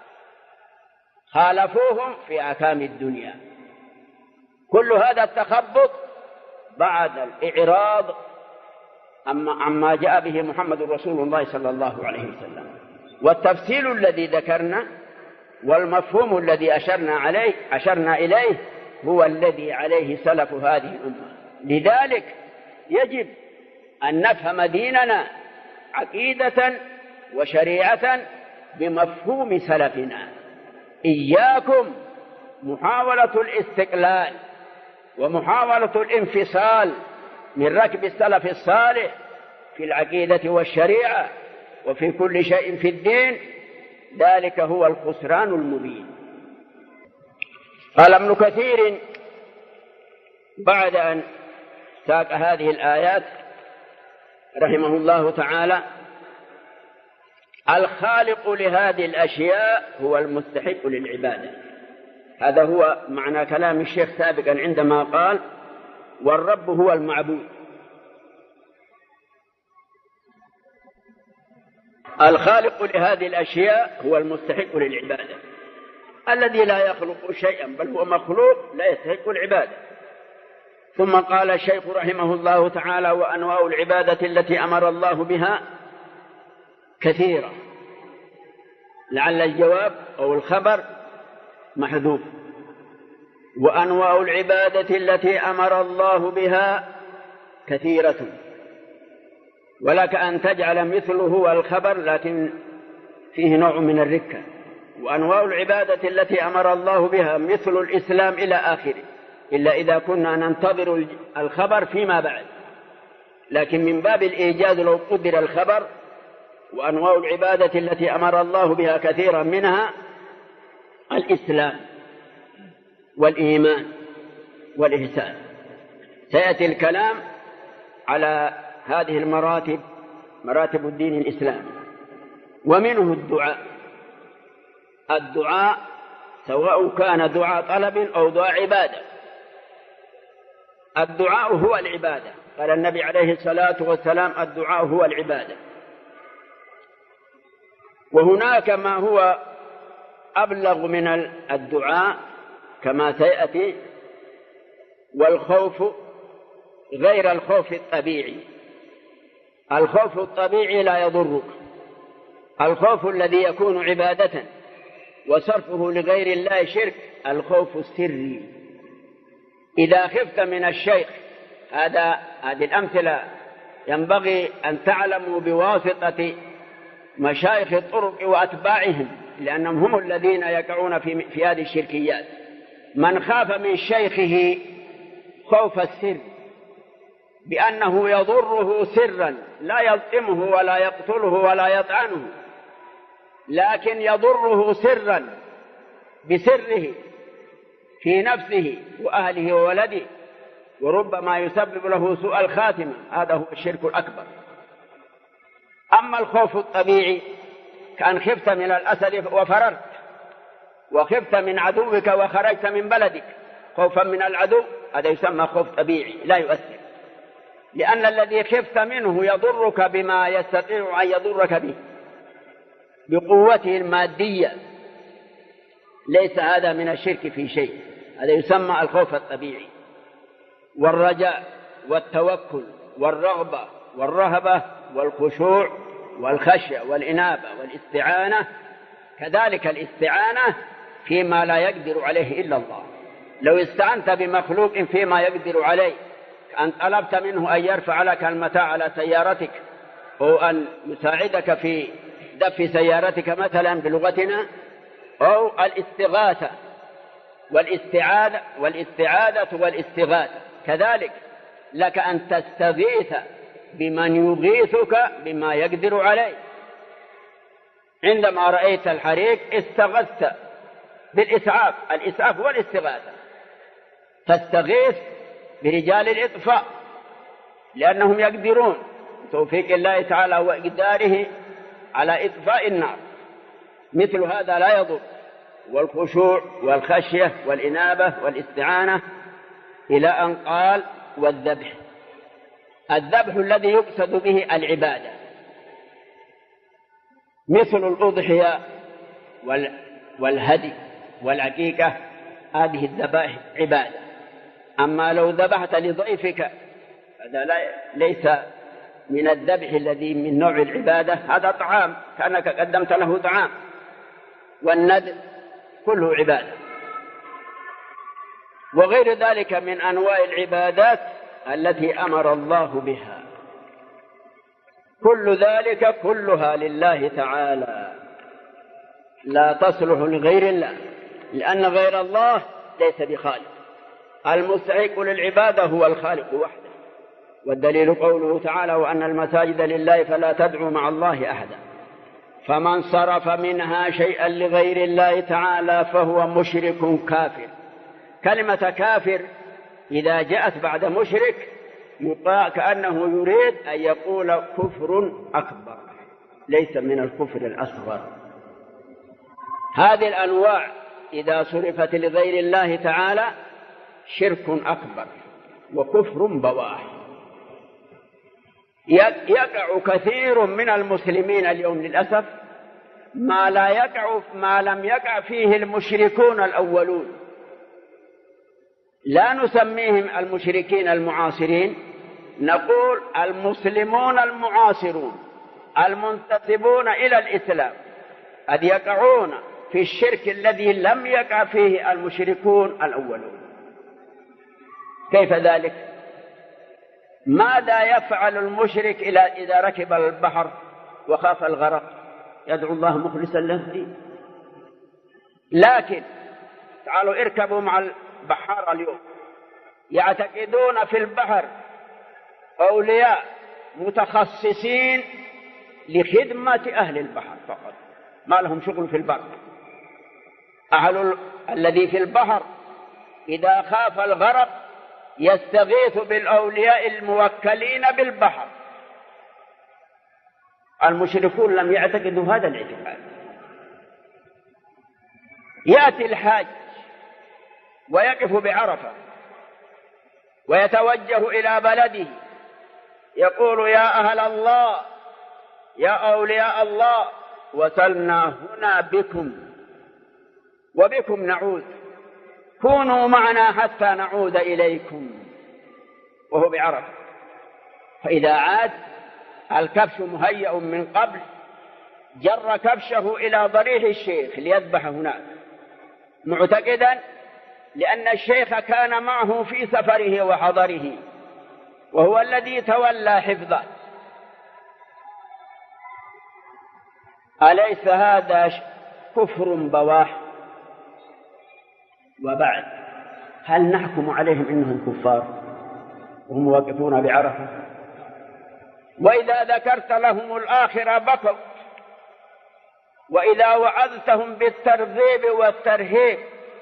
خالفوهم في أحكام الدنيا. كل هذا التخبط بعد الإعراض عما جاء به محمد رسول الله صلى الله عليه وسلم، والتفصيل الذي ذكرنا والمفهوم الذي أشرنا إليه هو الذي عليه سلف هذه الأمة. لذلك يجب أن نفهم ديننا عقيدة وشريعة بمفهوم سلفنا. إياكم محاولة الاستقلال ومحاولة الانفصال من ركب السلف الصالح في العقيدة والشريعة وفي كل شيء في الدين، ذلك هو الخسران المبين. قال ابن كثير بعد أن ساق هذه الآيات رحمه الله تعالى: الخالق لهذه الأشياء هو المستحق للعبادة. هذا هو معنى كلام الشيخ سابقا عندما قال: والرب هو المعبود. الخالق لهذه الأشياء هو المستحق للعبادة، الذي لا يخلق شيئا بل هو مخلوق لا يستحق العبادة. ثم قال الشيخ رحمه الله تعالى: وأنواع العبادة التي أمر الله بها كثيرة. لعل الجواب أو الخبر محذوف. وأنواع العبادة التي أمر الله بها كثيرة، ولك أن تجعل مثله هو الخبر لكن فيه نوع من الركة. وأنواع العبادة التي أمر الله بها مثل الإسلام إلى آخره، إلا إذا كنا ننتظر الخبر فيما بعد، لكن من باب الإيجاز لو قدر الخبر: وأنواع العبادة التي أمر الله بها كثيرا منها الإسلام والإيمان والإحسان. سيأتي الكلام على هذه المراتب، مراتب الدين الإسلامي. ومنه الدعاء سواء كان دعاء طلب أو دعاء عبادة. الدعاء هو العبادة، قال النبي عليه الصلاة والسلام: الدعاء هو العبادة. وهناك ما هو أبلغ من الدعاء كما سيأتي: والخوف غير الخوف الطبيعي. الخوف الطبيعي لا يضرك، الخوف الذي يكون عبادة وصرفه لغير الله شرك الخوف السري. إذا خفت من الشيخ، هذه الأمثلة ينبغي أن تعلموا بواسطة مشايخ الطرق وأتباعهم، لأنهم هم الذين يقعون في هذه الشركيات. من خاف من شيخه خوف السر بأنه يضره سرا، لا يظلمه ولا يقتله ولا يطعنه، لكن يضره سرا بسره في نفسه وأهله وولده، وربما يسبب له سوء الخاتمة. هذا هو الشرك الأكبر. أما الخوف الطبيعي كأن خفت من الأسد وفررت، وخفت من عدوك وخرجت من بلدك خوفا من العدو، هذا يسمى خوف طبيعي لا يؤثر، لأن الذي خفت منه يضرك بما يستطيع أن يضرك به بقوته المادية. ليس هذا من الشرك في شيء، هذا يسمى الخوف الطبيعي. والرجاء والتوكل والرغبة والرهبة والخشوع والخشية والإنابة والاستعانة، كذلك الاستعانة فيما لا يقدر عليه إلا الله. لو استعنت بمخلوق فيما يقدر عليه، أن طلبت منه أن يرفع لك المتاع على سيارتك، أو أن يساعدك في دف سيارتك مثلا بلغتنا، أو الاستغاثة والاستعاذة والاستغاثة، كذلك لك أن تستغيث بمن يغيثك بما يقدر عليه. عندما رأيت الحريق استغثت بالإسعاف، الإسعاف والاستغاثة، تستغيث برجال الإطفاء لأنهم يقدرون توفيق الله تعالى وإقداره على إطفاء النار. مثل هذا لا يضر. والخشوع والخشية والإنابة والاستعانة، إلى أن قال والذبح. الذبح الذي يقصد به العبادة، مثل الأضحية والهدي والعقيقة، هذه الذبائح عبادة. أما لو ذبحت لضيفك هذا ليس من الذبح الذي من نوع العبادة، هذا طعام كأنك قدمت له طعام. والندب كله عبادة، وغير ذلك من أنواع العبادات التي أمر الله بها، كل ذلك كلها لله تعالى، لا تصلح لغير الله، لأن غير الله ليس بخالق. المستحق للعبادة هو الخالق وحده، والدليل قوله تعالى وأن المساجد لله فلا تدعوا مع الله أحدا. فمن صرف منها شيئا لغير الله تعالى فهو مشرك كافر. كلمة كافر إذا جاءت بعد مشرك كأنه يريد أن يقول كفر أكبر، ليس من الكفر الأصغر. هذه الأنواع إذا صرفت لغير الله تعالى شرك أكبر وكفر بواح. يقع كثير من المسلمين اليوم للأسف ما لم يقع فيه المشركون الأولون. لا نسميهم المشركين المعاصرين، نقول المسلمون المعاصرون المنتسبون إلى الإسلام، قد يقعون في الشرك الذي لم يقع فيه المشركون الأولون. كيف ذلك؟ ماذا يفعل المشرك إذا ركب البحر وخاف الغرق؟ يدعو الله مخلصا له الدين. لكن تعالوا اركبوا مع البحار اليوم، يعتقدون في البحر أولياء متخصصين لخدمة أهل البحر فقط، ما لهم شغل في البر. الذي في البحر إذا خاف الغرق يستغيث بالأولياء الموكلين بالبحر. المشركون لم يعتقدوا هذا الاعتقاد. يأتي الحاج ويقف بعرفة ويتوجه إلى بلده، يقول يا أهل الله يا أولياء الله وصلنا هنا بكم وبكم نعود، كونوا معنا حتى نعود إليكم، وهو بعرفة. فإذا عاد الكبش مهيأ من قبل جر كبشه إلى ضريح الشيخ ليذبح هناك، معتقدا لأن الشيخ كان معه في سفره وحضره وهو الذي تولى حفظه. أليس هذا كفر بواح؟ وبعد، هل نحكم عليهم إنهم كفار وهم واقفون بعرفة؟ وإذا ذكرت لهم الآخرة بكوا، وإذا وعظتهم بالترغيب والترهيب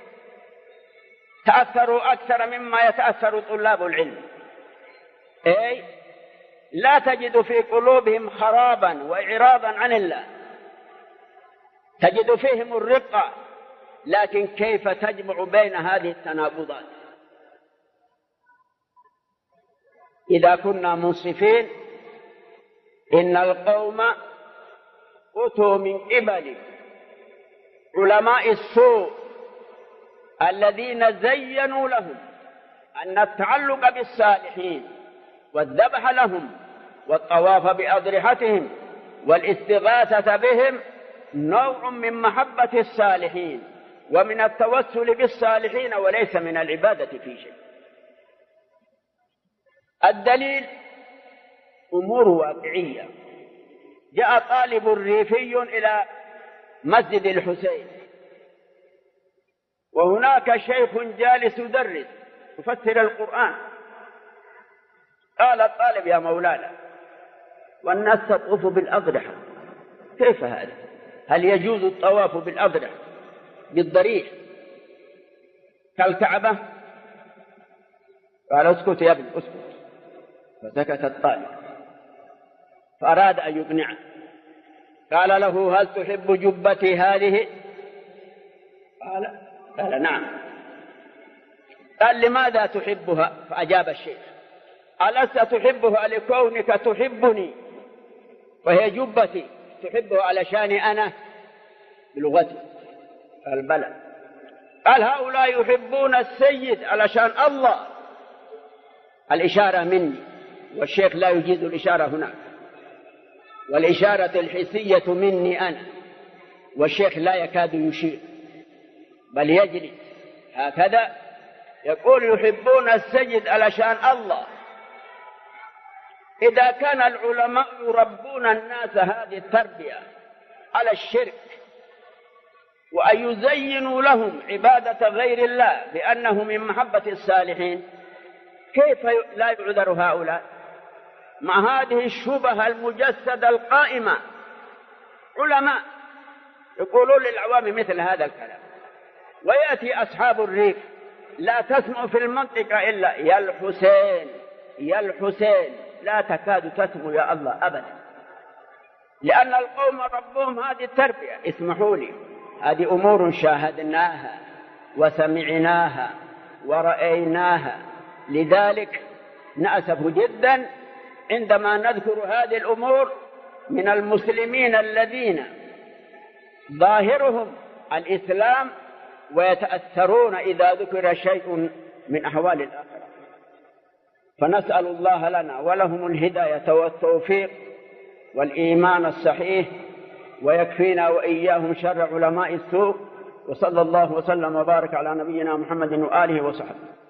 تأثروا أكثر مما يتأثر طلاب العلم. أي لا تجد في قلوبهم خرابا وإعراضا عن الله، تجد فيهم الرقة، لكن كيف تجمع بين هذه التناقضات؟ إذا كنا منصفين إن القوم أتوا من قبل علماء السوء الذين زينوا لهم أن التعلق بالصالحين والذبح لهم والطواف بأضرحتهم والاستغاثة بهم نوع من محبة الصالحين ومن التوسل بالصالحين وليس من العبادة في شيء. الدليل أمور واقعية. جاء طالب ريفي إلى مسجد الحسين، وهناك شيخ جالس يدرس يفسر القرآن. قال الطالب: يا مولانا، والناس تطوف بالأضرحة، كيف هذا؟ هل يجوز الطواف بالأضرحة بالضريح كالكعبة؟ قال: اسكت يا ابن اسكت. فسكت الطالب، فأراد أن يقنعه. قال له: هل تحب جبتي هذه؟ قال: نعم. قال: لماذا تحبها؟ فأجاب الشيخ: ألست تحبها لكونك تحبني وهي جبتي تحبها علشاني أنا بلغتي؟ قال: بلى. قال: هؤلاء يحبون السيد علشان الله، الإشارة مني، والشيخ لا يجيز الإشارة هناك، والإشارة الحسية مني أنا، والشيخ لا يكاد يشير بل يجري هكذا، يقول يحبون السيد علشان الله. إذا كان العلماء يربون الناس هذه التربية على الشرك وأن يزينوا لهم عبادة غير الله بأنه من محبة الصالحين، كيف لا يعذر هؤلاء مع هذه الشبهة المجسدة القائمة؟ علماء يقولون للعوام مثل هذا الكلام، ويأتي أصحاب الريف لا تسمع في المنطقة إلا يا الحسين يا الحسين، لا تكاد تسمع يا الله أبدا، لأن القوم ربهم هذه التربية. اسمحوا لي، هذه أمور شاهدناها وسمعناها ورأيناها، لذلك نأسف جدا عندما نذكر هذه الأمور من المسلمين الذين ظاهرهم الإسلام ويتأثرون إذا ذكر شيء من أحوال الآخرة. فنسأل الله لنا ولهم الهداية والتوفيق والإيمان الصحيح، ويكفينا وإياهم شر علماء السوء. وصلى الله وسلم وبارك على نبينا محمد وآله وصحبه.